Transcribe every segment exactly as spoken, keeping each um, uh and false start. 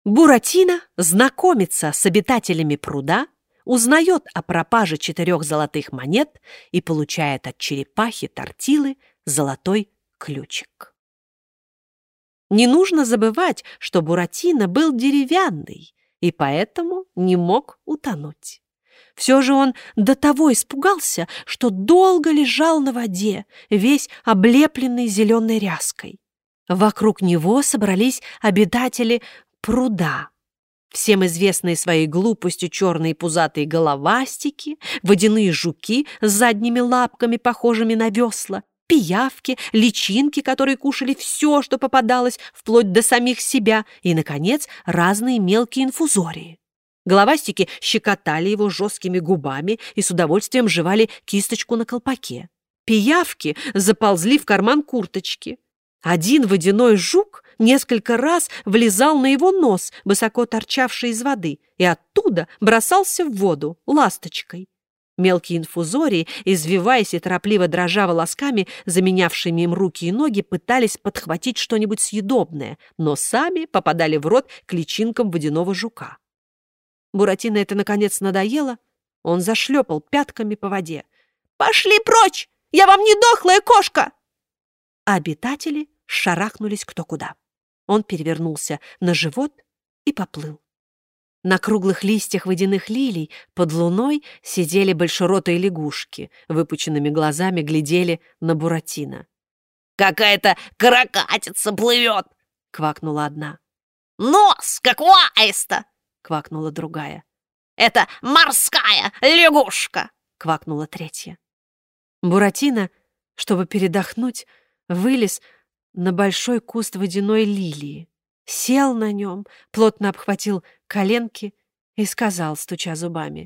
Буратино знакомится с обитателями пруда, узнает о пропаже четырех золотых монет и получает от черепахи Тортилы золотой ключик. Не нужно забывать, что Буратино был деревянный и поэтому не мог утонуть. Все же он до того испугался, что долго лежал на воде, весь облепленный зеленой ряской. Вокруг него собрались обитатели пруда. Всем известные своей глупостью черные пузатые головастики, водяные жуки с задними лапками, похожими на весла, пиявки, личинки, которые кушали все, что попадалось, вплоть до самих себя, и, наконец, разные мелкие инфузории. Головастики щекотали его жесткими губами и с удовольствием жевали кисточку на колпаке. Пиявки заползли в карман курточки. Один водяной жук несколько раз влезал на его нос, высоко торчавший из воды, и оттуда бросался в воду ласточкой. Мелкие инфузории, извиваясь и торопливо дрожа волосками, заменявшими им руки и ноги, пытались подхватить что-нибудь съедобное, но сами попадали в рот к личинкам водяного жука. Буратино это, наконец, надоело. Он зашлепал пятками по воде. «Пошли прочь! Я вам не дохлая кошка!» А обитатели шарахнулись кто куда. Он перевернулся на живот и поплыл. На круглых листьях водяных лилий под луной сидели большеротые лягушки, выпученными глазами глядели на Буратино. «Какая-то каракатица плывет!» — квакнула одна. «Нос, как у аиста!» — квакнула другая. «Это морская лягушка!» — квакнула третья. Буратино, чтобы передохнуть, вылез на большой куст водяной лилии, сел на нем, плотно обхватил коленки и сказал, стуча зубами: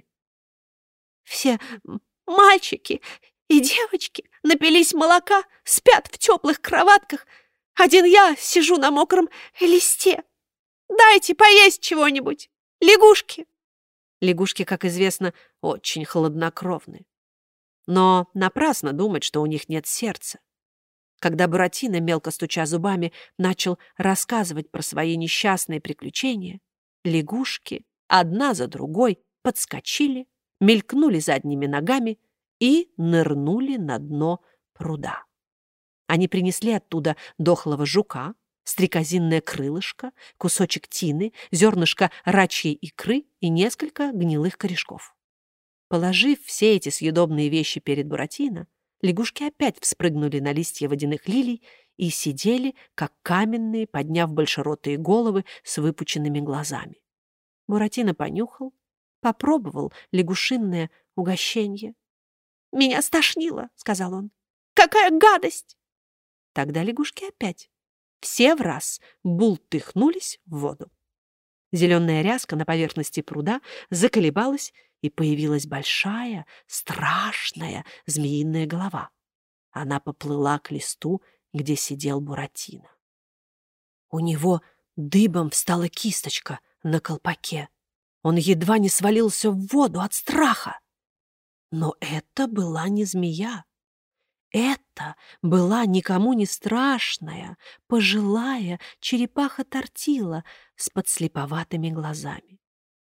«Все мальчики и девочки напились молока, спят в теплых кроватках. Один я сижу на мокром листе. Дайте поесть чего-нибудь, лягушки!» Лягушки, как известно, очень хладнокровны. Но напрасно думать, что у них нет сердца. Когда Буратино, мелко стуча зубами, начал рассказывать про свои несчастные приключения, лягушки одна за другой подскочили, мелькнули задними ногами и нырнули на дно пруда. Они принесли оттуда дохлого жука, стрекозинное крылышко, кусочек тины, зернышко рачьей икры и несколько гнилых корешков. Положив все эти съедобные вещи перед Буратино, лягушки опять вспрыгнули на листья водяных лилий и сидели, как каменные, подняв большеротые головы с выпученными глазами. Буратино понюхал, попробовал лягушинное угощенье. «Меня стошнило», — сказал он. «Какая гадость!» Тогда лягушки опять все враз бултыхнулись в воду. Зеленая ряска на поверхности пруда заколебалась, и появилась большая, страшная змеиная голова. Она поплыла к листу, где сидел Буратино. У него дыбом встала кисточка на колпаке. Он едва не свалился в воду от страха. Но это была не змея. Это была никому не страшная, пожилая черепаха Тортила с подслеповатыми глазами.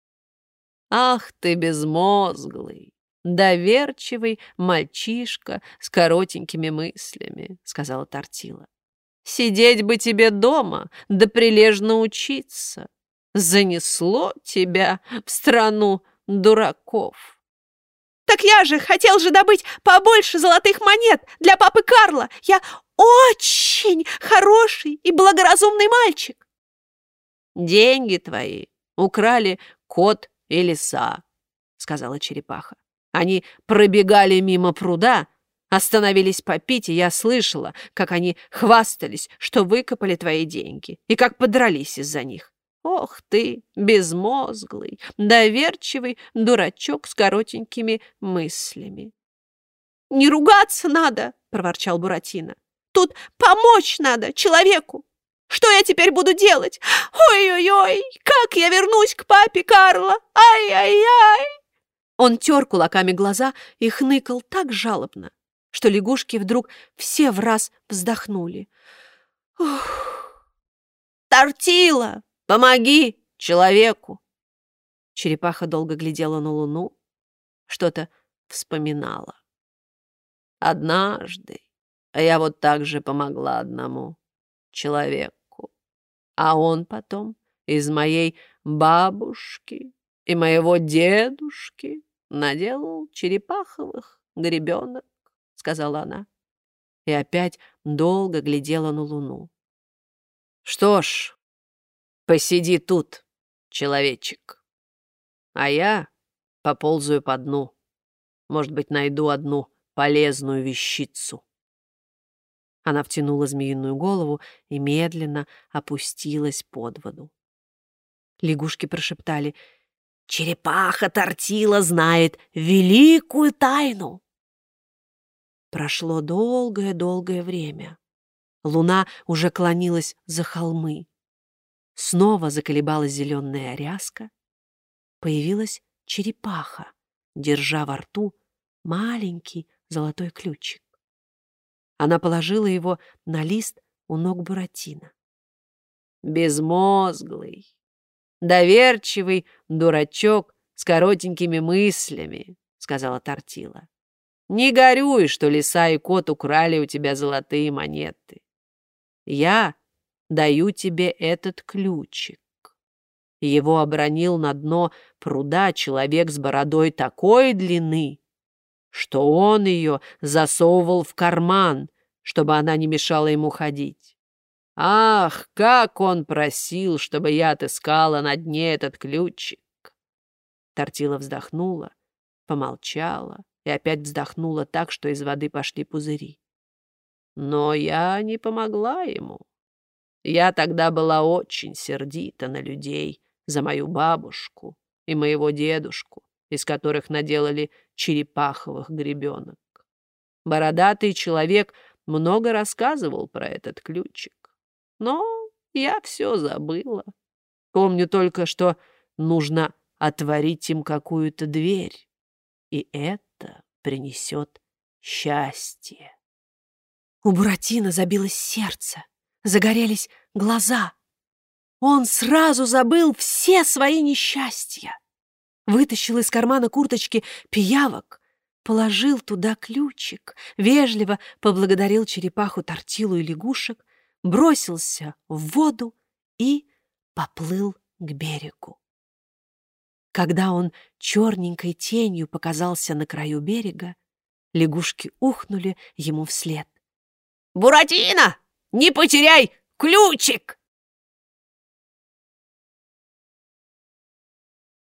«Ах ты, безмозглый, доверчивый мальчишка с коротенькими мыслями», — сказала Тортила. «Сидеть бы тебе дома, да прилежно учиться. Занесло тебя в страну дураков». «Так я же хотел же добыть побольше золотых монет для папы Карла. Я очень хороший и благоразумный мальчик». «Деньги твои украли кот и лиса», — сказала черепаха. «Они пробегали мимо пруда, остановились попить, и я слышала, как они хвастались, что выкопали твои деньги, и как подрались из-за них. Ох ты, безмозглый, доверчивый дурачок с коротенькими мыслями». «Не ругаться надо», — проворчал Буратино. «Тут помочь надо человеку. Что я теперь буду делать? Ой-ой-ой, как я вернусь к папе Карла? Ай-яй-яй!» Он тер кулаками глаза и хныкал так жалобно, что лягушки вдруг все враз вздохнули. «Ух! Тортила, помоги!» человеку». Черепаха долго глядела на луну, что-то вспоминала. «Однажды я вот так же помогла одному человеку, а он потом из моей бабушки и моего дедушки наделал черепаховых гребенок», — сказала она. И опять долго глядела на луну. «Что ж, посиди тут, человечек, а я поползаю по дну. Может быть, найду одну полезную вещицу». Она втянула змеиную голову и медленно опустилась под воду. Лягушки прошептали: «Черепаха-тортила знает великую тайну». Прошло долгое-долгое время. Луна уже клонилась за холмы. Снова заколебалась зеленая ряска. Появилась черепаха, держа во рту маленький золотой ключик. Она положила его на лист у ног Буратино. «Безмозглый, доверчивый дурачок с коротенькими мыслями», — сказала тортила. «Не горюй, что лиса и кот украли у тебя золотые монеты. Я даю тебе этот ключик». Его обронил на дно пруда человек с бородой такой длины, что он ее засовывал в карман, чтобы она не мешала ему ходить. Ах, как он просил, чтобы я отыскала на дне этот ключик! Тортила вздохнула, помолчала и опять вздохнула так, что из воды пошли пузыри. Но я не помогла ему. Я тогда была очень сердита на людей за мою бабушку и моего дедушку, из которых наделали черепаховых гребенок. Бородатый человек много рассказывал про этот ключик, но я все забыла. Помню только, что нужно отворить им какую-то дверь, и это принесет счастье. У Буратино забилось сердце, загорелись глаза. Он сразу забыл все свои несчастья. Вытащил из кармана курточки пиявок, положил туда ключик, вежливо поблагодарил черепаху, тортилу и лягушек, бросился в воду и поплыл к берегу. Когда он черненькой тенью показался на краю берега, лягушки ухнули ему вслед. «Буратино, не потеряй ключик!»